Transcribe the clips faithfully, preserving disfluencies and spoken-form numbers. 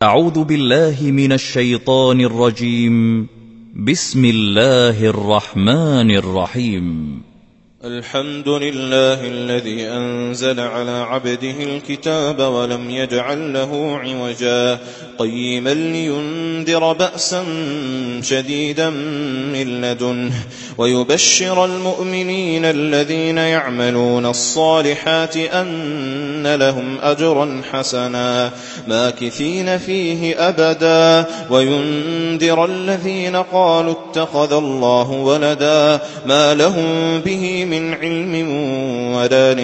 أعوذ بالله من الشيطان الرجيم. بسم الله الرحمن الرحيم. الحمد لله الذي أنزل على عبده الكتاب ولم يجعل له عوجا قيما لينذر بأسا شديدا من لدنه ويبشر المؤمنين الذين يعملون الصالحات أن لهم أجرا حسنا ماكثين فيه أبدا وينذر الذين قالوا اتخذ الله ولدا ما لهم به من علم ولا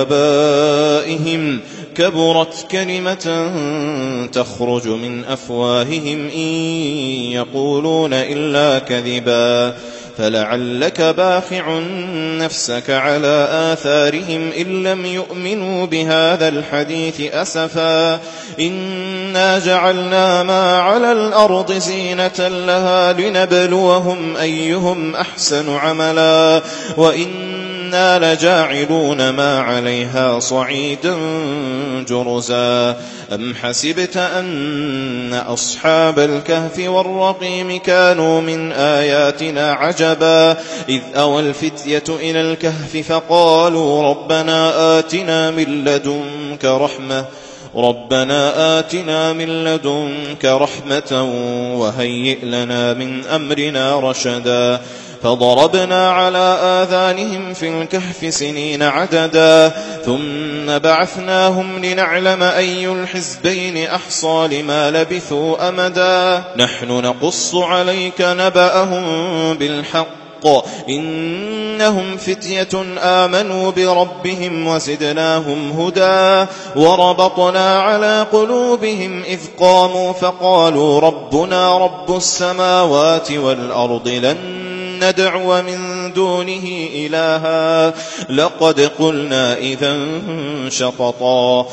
لآبائهم كبرت كلمة تخرج من أفواههم إن يقولون إلا كذبا فلعلك باخع نفسك على آثارهم إن لم يؤمنوا بهذا الحديث أسفا إنا جعلنا ما على الأرض زينة لها لنبلوهم أيهم أحسن عملا وإنا لجاعلون ما عليها صعيدا جرزا أم حسبت أن أصحاب الكهف والرقيم كانوا من آياتنا عجبا إذ أوى الفتية إلى الكهف فقالوا ربنا آتنا من لدنك رحمة ربنا آتنا من لدنك رحمة وهيئ لنا من أمرنا رشدا فضربنا على آذانهم في الكهف سنين عددا ثم بعثناهم لنعلم أي الحزبين أحصى لما لبثوا أمدا نحن نقص عليك نبأهم بالحق إنهم فتية آمنوا بربهم وزدناهم هدى وربطنا على قلوبهم إذ قاموا فقالوا ربنا رب السماوات والأرض لن ندعو من دونه إلها لقد قلنا إذا شططا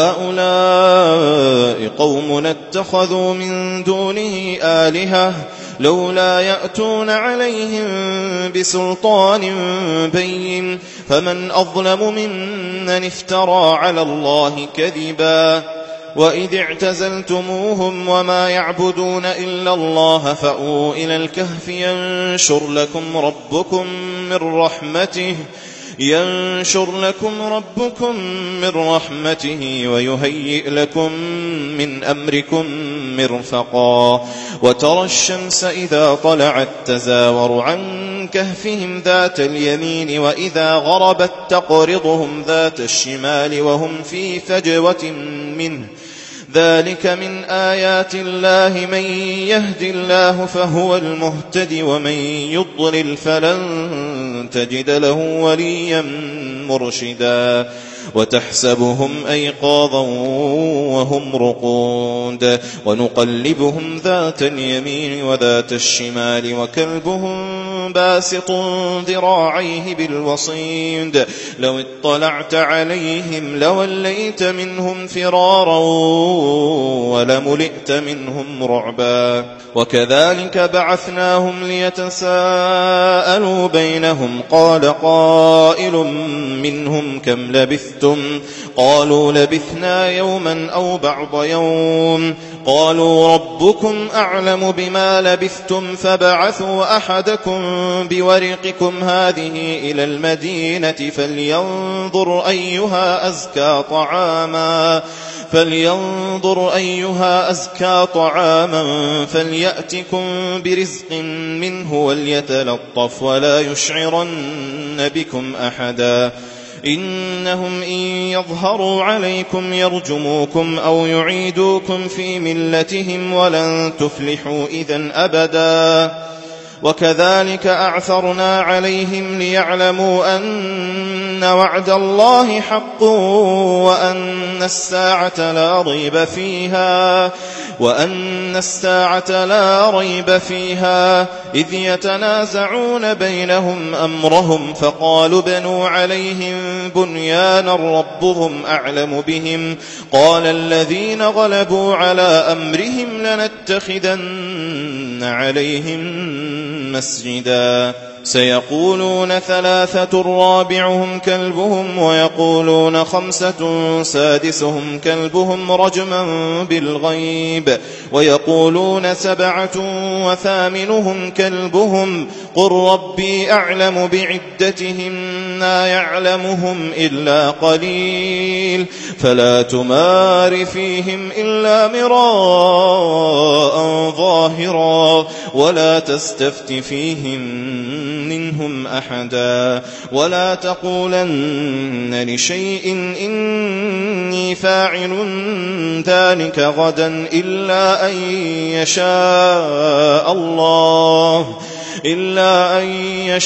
هؤلاء قومنا اتخذوا من دونه آلهة لولا يأتون عليهم بسلطان بين فمن أظلم ممن افترى على الله كذبا وإذ اعتزلتموهم وما يعبدون إلا الله فأووا إلى الكهف ينشر لكم ربكم من رحمته ينشر لكم ربكم من رحمته ويهيئ لكم من أمركم مرفقا وترى الشمس إذا طلعت تزاور عن كهفهم ذات اليمين وإذا غربت تقرضهم ذات الشمال وهم في فجوة منه ذلك من آيات الله من يهد الله فهو المهتد ومن يضلل فلن تجد له وليا مرشدا وتحسبهم أيقاظا وهم رقود ونقلبهم ذات اليمين وذات الشمال وكلبهم باسط ذراعيه بالوصيد لو اطلعت عليهم لوليت منهم فرارا ولملئت منهم رعبا وكذلك بعثناهم ليتساءلوا بينهم قال قائل منهم كم لبثتم قالوا لبثنا يوما أو بعض يوم قالوا ربكم أعلم بما لبثتم فبعثوا أحدكم بورقكم هذه إلى المدينة فلينظر أيها أزكى طعاما فلينظر أيها أزكى طعاما فليأتكم برزق منه وليتلطف ولا يشعرن بكم أحدا إنهم إن يظهروا عليكم يرجموكم أو يعيدوكم في ملتهم ولن تفلحوا إذن أبدا وكذلك أعثرنا عليهم ليعلموا أن وعد الله حق وأن الساعة لا ريب فيها وأن الساعة لا ريب فيها إذ يتنازعون بينهم أمرهم فقالوا بنوا عليهم بنيانا ربهم أعلم بهم قال الذين غلبوا على أمرهم لنتخذن عليهم مسجدا سيقولون ثلاثة رابعهم كلبهم ويقولون خمسة سادسهم كلبهم رجما بالغيب ويقولون سبعة وثامنهم كلبهم قل ربي أعلم بعدتهم ما يعلمهم إلا قليل فلا تمار فيهم إلا مراء ظاهرا ولا تستفت فيهم منهم أحدا ولا تقولن لشيء إني فاعل ذلك غدا إلا أن يشاء الله إلا أن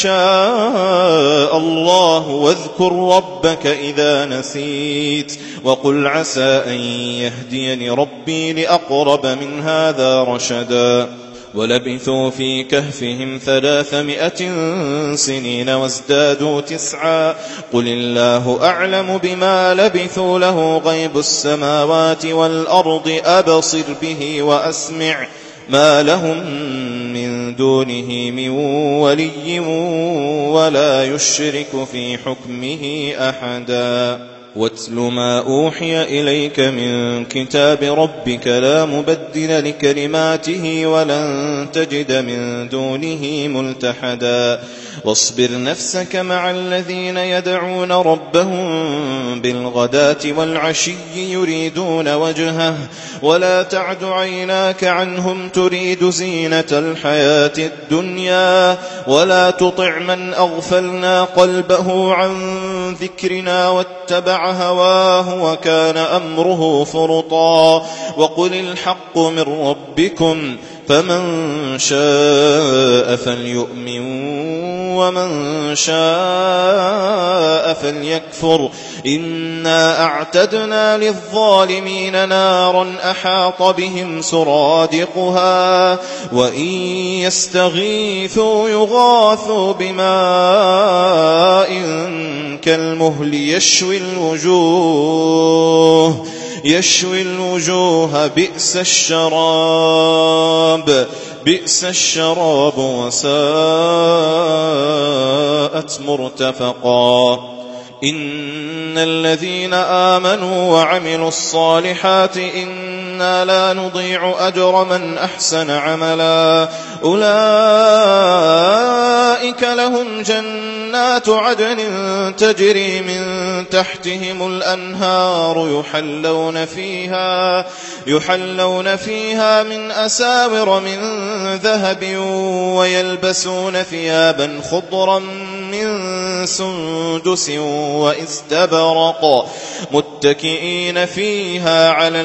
يشاء الله واذكر ربك إذا نسيت وقل عسى أن يهديني ربي لأقرب من هذا رشدا ولبثوا في كهفهم ثلاثمائة سنين وازدادوا تسعا قل الله أعلم بما لبثوا له غيب السماوات والأرض أبصر به وأسمع ما لهم من دونه من ولي ولا يشرك في حكمه أحدا واتل ما أوحي إليك من كتاب ربك لا مبدل لكلماته ولن تجد من دونه ملتحدا واصبر نفسك مع الذين يدعون ربهم بالغداة والعشي يريدون وجهه ولا تعد عيناك عنهم تريد زينة الحياة الدنيا ولا تطع من أغفلنا قلبه عن ذكرنا واتبع هواه وكان أمره فرطا وقل الحق من ربكم فمن شاء فليؤمن ومن شاء فليكفر إنا أعتدنا للظالمين نارا أحاط بهم سرادقها وإن يستغيثوا يغاثوا بماء كالمهل يشوي الوجوه يشوي الوجوه بئس الشراب بئس الشراب وساءت مرتفقا إن الذين آمنوا وعملوا الصالحات إنا لا نضيع أجر من أحسن عملا أولئك لهم جنات عدن تجري من تحتهم الأنهار يحلون فيها يحلون فيها من أساور من ذهب ويلبسون ثيابا خضرا من سندس واستبرق متكئين فيها على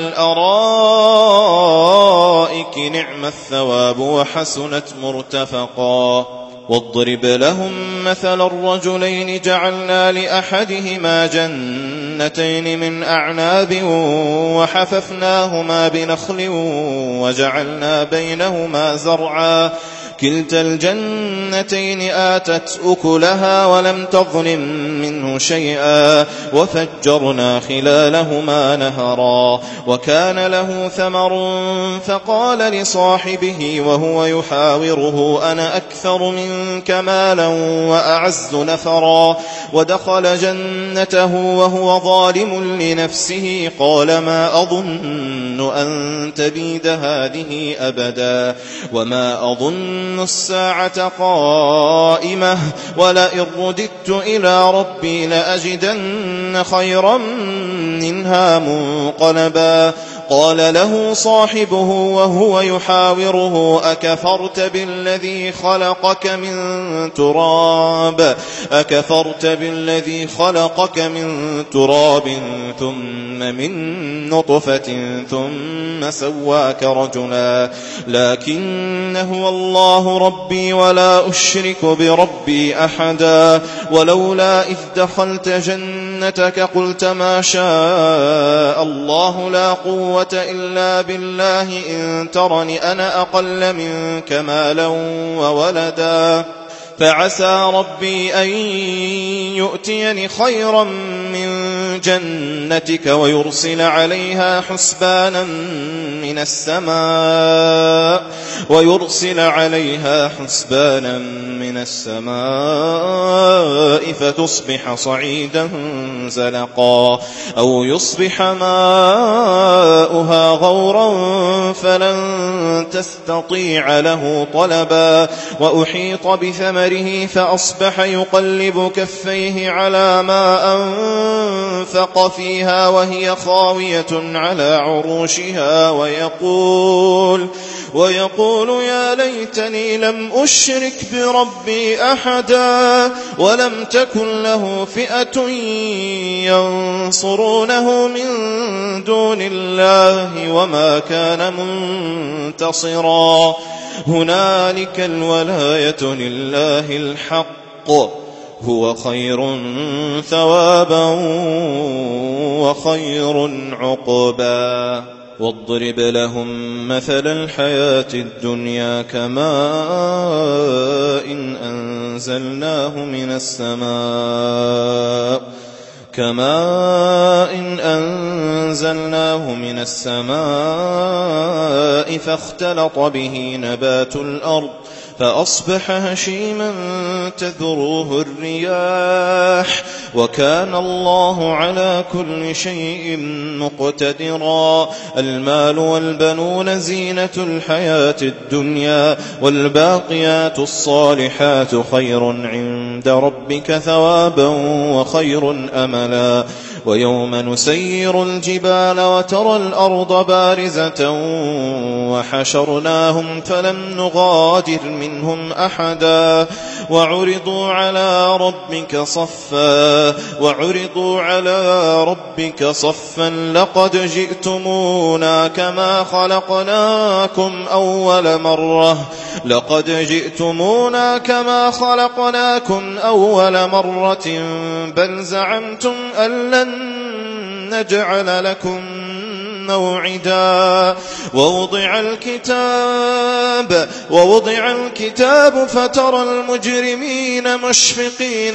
الأرائك نعم الثواب وحسنت مرتفقا واضرب لهم مثل الرجلين جعلنا لأحدهما جنتين من أعناب وحففناهما بنخل وجعلنا بينهما زرعا كلتا الجنتين آتت أكلها ولم تظلم منه شيئا وفجرنا خلالهما نهرا وكان له ثمر فقال لصاحبه وهو يحاوره أنا أكثر منك مالا وأعز نفرا ودخل جنته وهو ظالم لنفسه قال ما أظن أن تبيد هذه أبدا وما أظن الساعة قائمة ولئن رددت إلى ربي لأجدن خيرا منها منقلبا قال له صاحبه وهو يحاوره أكفرت بالذي خلقك من تراب أكفرت بالذي خلقك من تراب ثم من نطفة ثم سواك رجلا لكن هو الله ربي ولا أشرك بربي أحدا ولولا إذ دخلت جنتك قلت ما شاء الله لا قوة إلا بالله إن ترني أنا أقل منك مالا وولدا فعسى ربي أن يؤتيني خيرا من جنتك ويرسل عليها حسبانا من السماء ويرسل عليها حسبانا من السماء فتصبح صعيدا زلقا أو يصبح ماؤها غورا فلن تستطيع له طلبا وأحيط بثمره فأصبح يقلب كفيه على ما أنفق فيها وهي خاوية على عروشها ويقول ويقول يا ليتني لم أشرك بربي أحدا ولم تكن له فئة ينصرونه من دون الله وما كان منتصرا هنالك الولاية لله الحق هو خير ثوابا وخير عقبا واضرب لهم مثل الحياة الدنيا كماء إن أنزلناه من السماء كماء إن أنزلناه من السماء فاختلط به نبات الأرض فأصبح هشيما تذروه الرياح وكان الله على كل شيء مقتدرا المال والبنون زينة الحياة الدنيا والباقيات الصالحات خير عند ربك ثوابا وخير أملا ويوم نسير الجبال وترى الأرض بارزة وحشرناهم فلم نغادر منهم أحدا وعرضوا على ربك صفا وعرضوا على ربك صفا لقد جئتمونا كما خلقناكم أول مرة لقد جئتمونا كما خلقناكم أول مرة بل زعمتم أن لن نجعل لكم موعدا ووضع الكتاب ووضع الكتاب فترى المجرمين مشفقين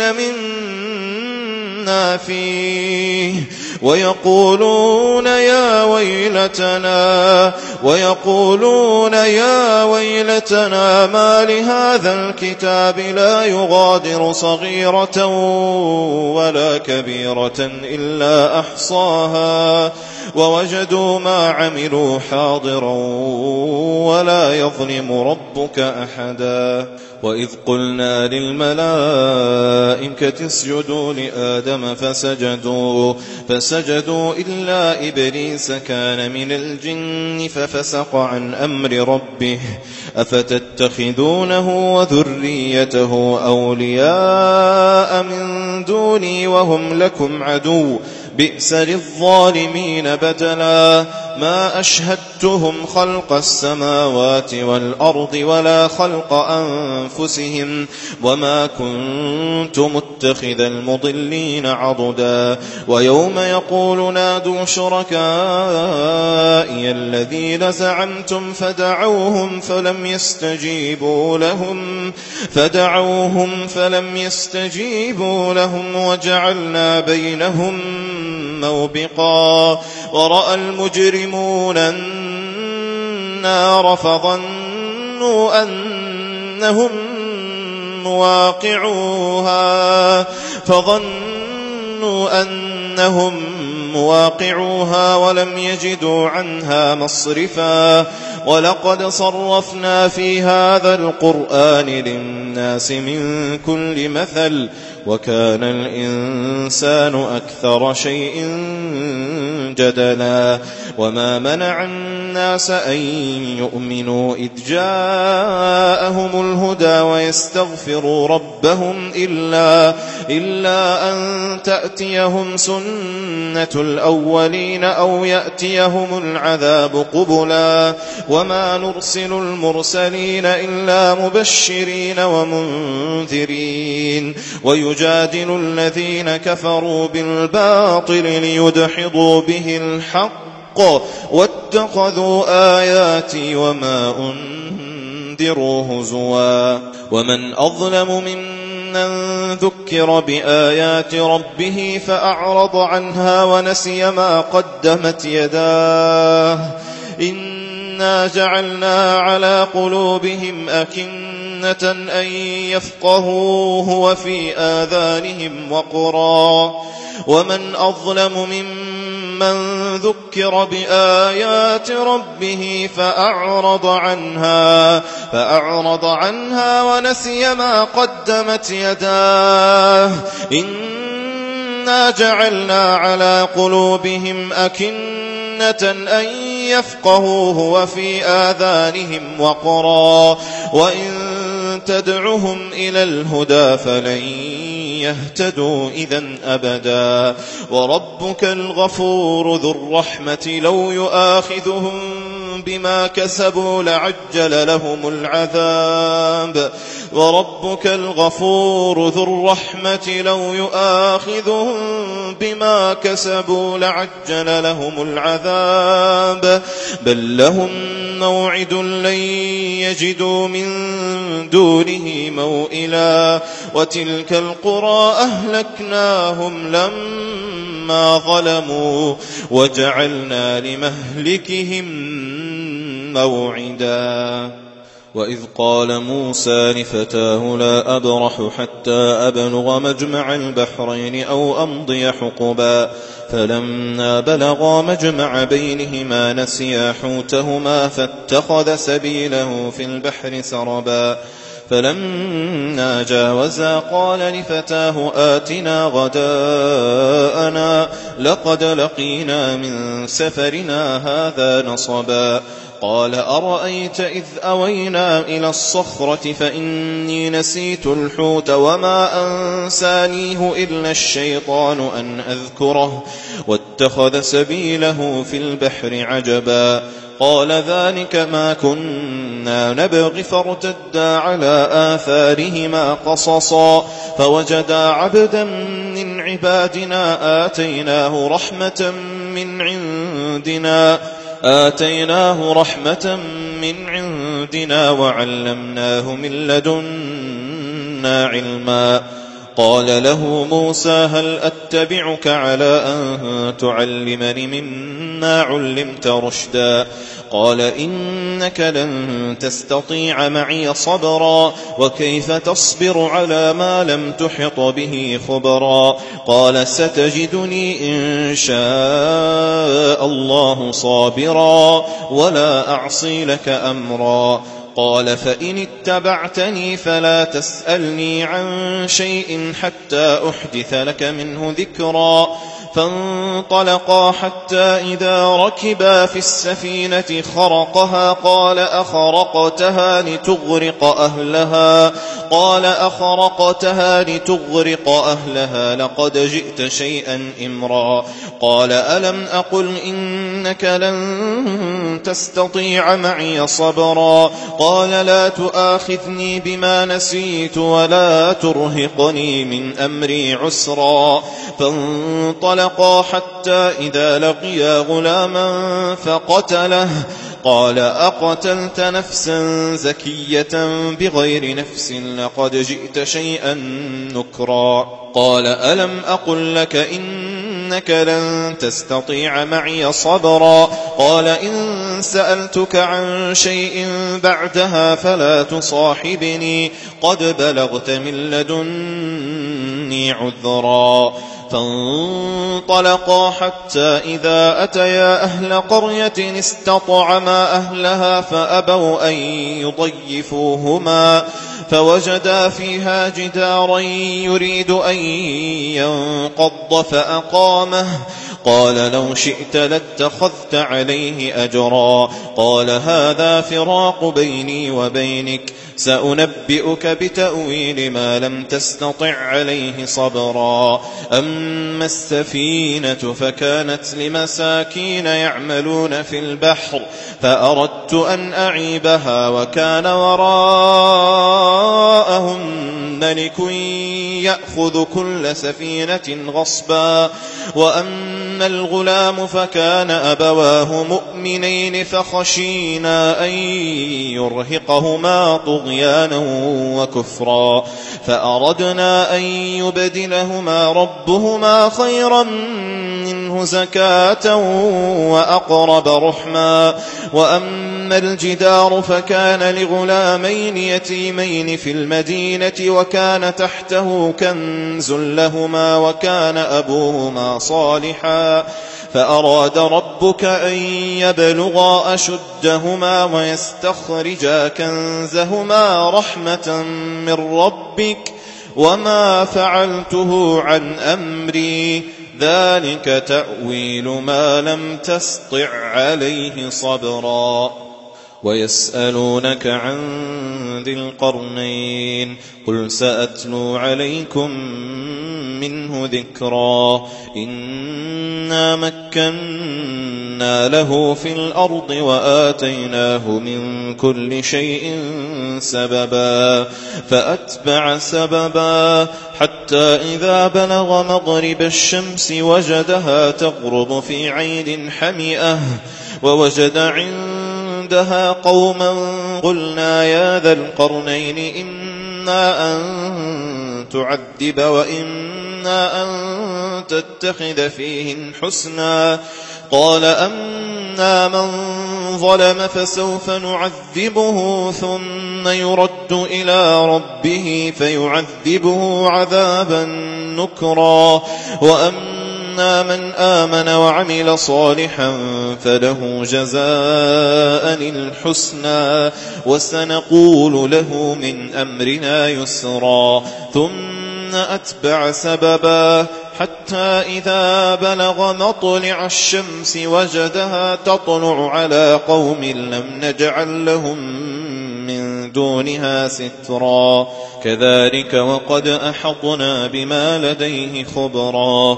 مما فيه ويقولون يا ويلتنا ويقولون يا ويلتنا ما لهذا الكتاب لا يغادر صغيرة ولا كبيرة إلا أحصاها ووجدوا ما عملوا حاضرا ولا يظلم ربك أحدا وإذ قلنا للملائكة اسجدوا لآدم فسجدوا فسجدوا إلا إبليس كان من الجن ففسق عن أمر ربه أفتتخذونه وذريته أولياء من دوني وهم لكم عدو بئس للظالمين بدلا ما أشهدتهم خلق السماوات والأرض ولا خلق أنفسهم وما كنت متخذ المضلين عضدا ويوم يقول نادوا شركائي الذين زعمتم فدعوهم فلم يستجيبوا لهم فدعوهم فلم يستجيبوا لهم وجعلنا بينهم موبقا ورأى المجرمون النار فظنوا أنهم مواقعوها فظنوا أنهم مواقعوها ولم يجدوا عنها مصرفا ولقد صرفنا في هذا القرآن للناس من كل مثل وكان الإنسان أكثر شيء جدلا وما منع الناس أن يؤمنوا إذ جاءهم الهدى ويستغفروا ربهم إلا, إلا أن تأتيهم سنة الأولين أو يأتيهم العذاب قبلا وما نرسل المرسلين إلا مبشرين ومنذرين ويجادل الذين كفروا بالباطل ليدحضوا به الحق واتخذوا آياتي وما أنذروا هزوا ومن أظلم ممن ذكر بآيات ربه فأعرض عنها ونسي ما قدمت يداه إن إنا جعلنا على قلوبهم أكنة أن يفقهوه وفي آذانهم وقرا ومن أظلم ممن ذكر بآيات ربه فأعرض عنها فأعرض عنها ونسي ما قدمت يداه إنا جعلنا على قلوبهم أكنة أن يفقهوه وفي آذانهم وقرا وإن تدعهم إلى الهدى فلن يهتدوا إذن أبدا وربك الغفور ذو الرحمة لو يؤاخذهم بما كسبوا لعجل لهم العذاب وربك الغفور ذو الرحمة لو يؤاخذهم بما كسبوا لعجل لهم العذاب بل لهم موعد لن يجدوا من دونه موئلا وتلك القرى أهلكناهم لما ظلموا وجعلنا لمهلكهم موعدا وإذ قال موسى لفتاه لا أبرح حتى أبلغ مجمع البحرين أو أمضي حقبا فلما بلغا مجمع بينهما نسيا حوتهما فاتخذ سبيله في البحر سربا فلما جاوزا قال لفتاه آتنا غداءنا لقد لقينا من سفرنا هذا نصبا قال أرأيت إذ أوينا إلى الصخرة فإني نسيت الحوت وما أنسانيه إلا الشيطان أن أذكره واتخذ سبيله في البحر عجبا قال ذلك ما كنا نبغي فارتدا على آثارهما قصصا فوجدا عبدا من عبادنا آتيناه رحمة من عندنا آتيناه رحمة من عندنا وعلمناه من لدنا علما قال له موسى هل أتبعك على أن تعلمني مما علمت رشدا قال إنك لن تستطيع معي صبرا وكيف تصبر على ما لم تحط به خبرا قال ستجدني إن شاء الله صابرا ولا أعصي لك أمرا قال فإن اتبعتني فلا تسألني عن شيء حتى أحدث لك منه ذكرا فانطلقا حتى إذا ركبا في السفينة خرقها قال أخرقتها لتغرق أهلها قال أخرقتها لتغرق أهلها لقد جئت شيئا إمرا قال ألم أقل إنك لن تستطيع معي صبرا قال لا تؤاخذني بما نسيت ولا ترهقني من أمري عسرا فانطلقا حتى إذا لقيا غلاما فقتله قال أقتلت نفسا زكية بغير نفس لقد جئت شيئا نكرا قال ألم أقل لك إنك لن تستطيع معي صبرا قال إن سألتك عن شيء بعدها فلا تصاحبني قد بلغت من لدني عذرا فانطلقا حتى إذا أتيا أهل قرية استطعما أهلها فأبوا أن يضيفوهما فوجدا فيها جدارا يريد أن ينقض فأقامه قال لو شئت لاتخذت عليه أجرا قال هذا فراق بيني وبينك سأنبئك بتأويل ما لم تستطع عليه صبرا أما السفينة فكانت لمساكين يعملون في البحر فأردت أن أعيبها وكان وراءهم ملك يأخذ كل سفينة غصبا وأما الغلام فكان أبواه مؤمنين فخشينا أن يرهقهما طغيانا وكفرا فأردنا أن يبدلهما ربهما خيرا منه زكاة وأقرب رحما وأما وأما الجدار فكان لغلامين يتيمين في المدينة وكان تحته كنز لهما وكان أبوهما صالحا فأراد ربك أن يبلغا أشدهما ويستخرجا كنزهما رحمة من ربك وما فعلته عن أمري ذلك تأويل ما لم تسطع عليه صبرا ويسألونك عن ذي القرنين قل سأتلو عليكم منه ذكرا إنا مكنا له في الأرض وآتيناه من كل شيء سببا فأتبع سببا حتى إذا بلغ مغرب الشمس وجدها تغرب في عين حمئة ووجد عندها قوما قلنا يا ذا القرنين إما أن تعذب وإما أن تتخذ فيهن حسنا قال أما من ظلم فسوف نعذبه ثم يرد إلى ربه فيعذبه عذابا نكرا وأما من آمن وعمل صالحا فله جزاء الحسنى وسنقول له من أمرنا يسرا ثم أتبع سببا حتى إذا بلغ مطلع الشمس وجدها تطلع على قوم لم نجعل لهم من دونها سترا كذلك وقد أحطنا بما لديه خبرا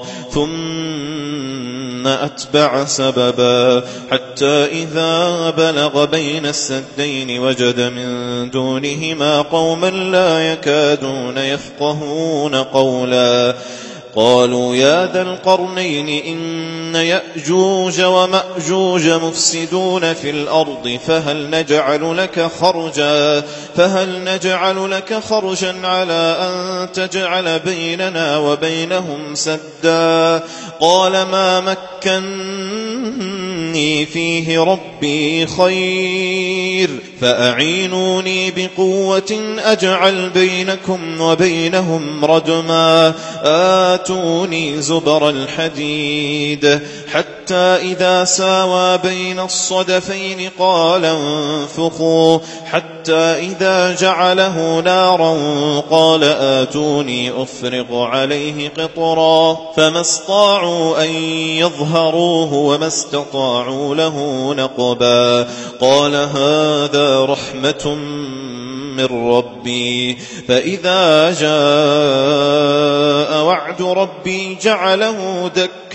ثم أتبع سببا حتى إذا بلغ بين السدين وجد من دونهما قوما لا يكادون يفقهون قولا قالوا يا ذا القرنين إن يأجوج ومأجوج مفسدون في الأرض فهل نجعل لك خرجا فهل نجعل لك خرجا على أن تجعل بيننا وبينهم سدا قال ما مكني فيه ربي خير فأعينوني بقوة أجعل بينكم وبينهم ردما آتوني زبر الحديد حتى إذا ساوى بين الصدفين قال انفخوا حتى إذا جعله نارا قال آتوني أفرغ عليه قطرا فما استطاعوا أن يظهروه وما استطاعوا له نقبا قال هذا رحمة من ربي فإذا جاء وعد ربي جعله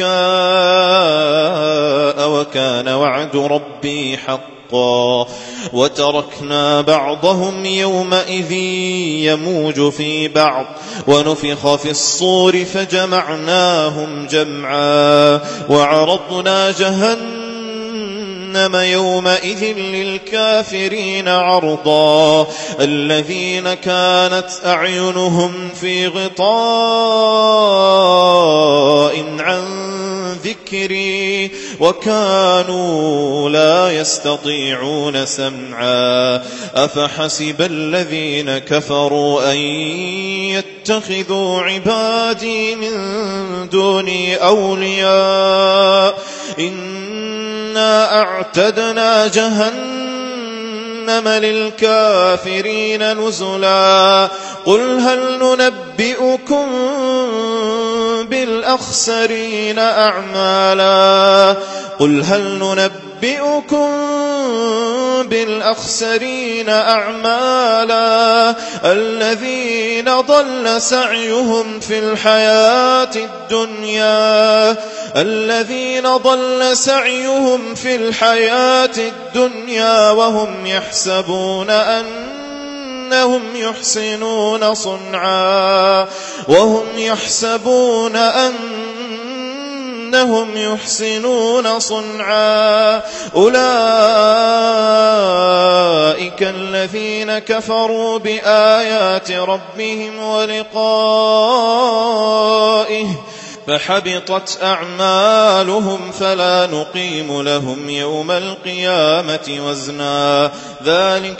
دكاء وكان وعد ربي حقا وتركنا بعضهم يومئذ يموج في بعض ونفخ في الصور فجمعناهم جمعا وعرضنا جهنم يومئذ للكافرين عرضا الذين كانت أعينهم في غطاء عن ذكري وكانوا لا يستطيعون سمعا أفحسب الذين كفروا أن يتخذوا عبادي من دوني أولياء إنا أعتدنا جهنم للكافرين نزلا قل هل ننبئكم بالأخسرين أعمالا قل هل ننبئكم بالأخسرين أعمالا الذين ضل سعيهم في الحياة الدنيا الذين ضل سعيهم في الحياة الدنيا وهم يحسبون أنهم يحسنون صنعا وهم يحسبون أنهم يحسنون صنعا أولئك الذين كفروا بآيات ربهم ولقائه فحبطت أعمالهم فلا نقيم لهم يوم القيامة وزنا ذلك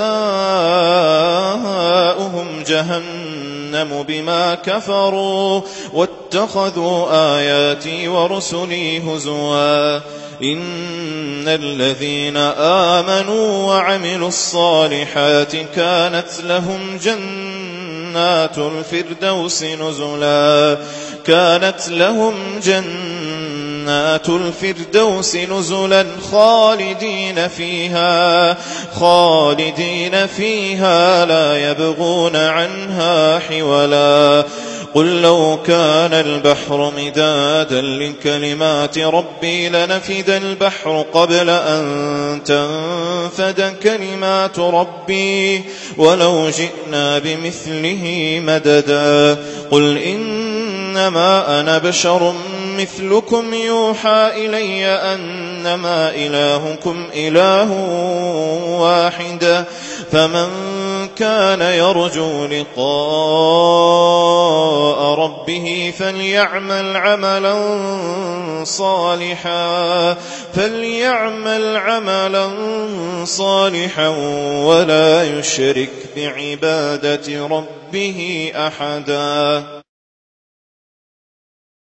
جزاؤهم جهنم بما كفروا واتخذوا آياتي ورسلي هزوا إن الذين آمنوا وعملوا الصالحات كانت لهم جنات الفردوس نزلا كانت لهم جنات الفردوس نزلا خالدين فيها خالدين فيها لا يبغون عنها حولا قل لو كان البحر مدادا لكلمات ربي لنفد البحر قبل أن تنفد كلمات ربي ولو جئنا بمثله مددا قل إنما أنا بشر مثلكم يوحى إلي أنما إلهكم إله واحد فمن كان يرجو لقاء ربه فليعمل عملا صالحا فليعمل عملا صالحا ولا يشرك بعبادة ربه أحدا.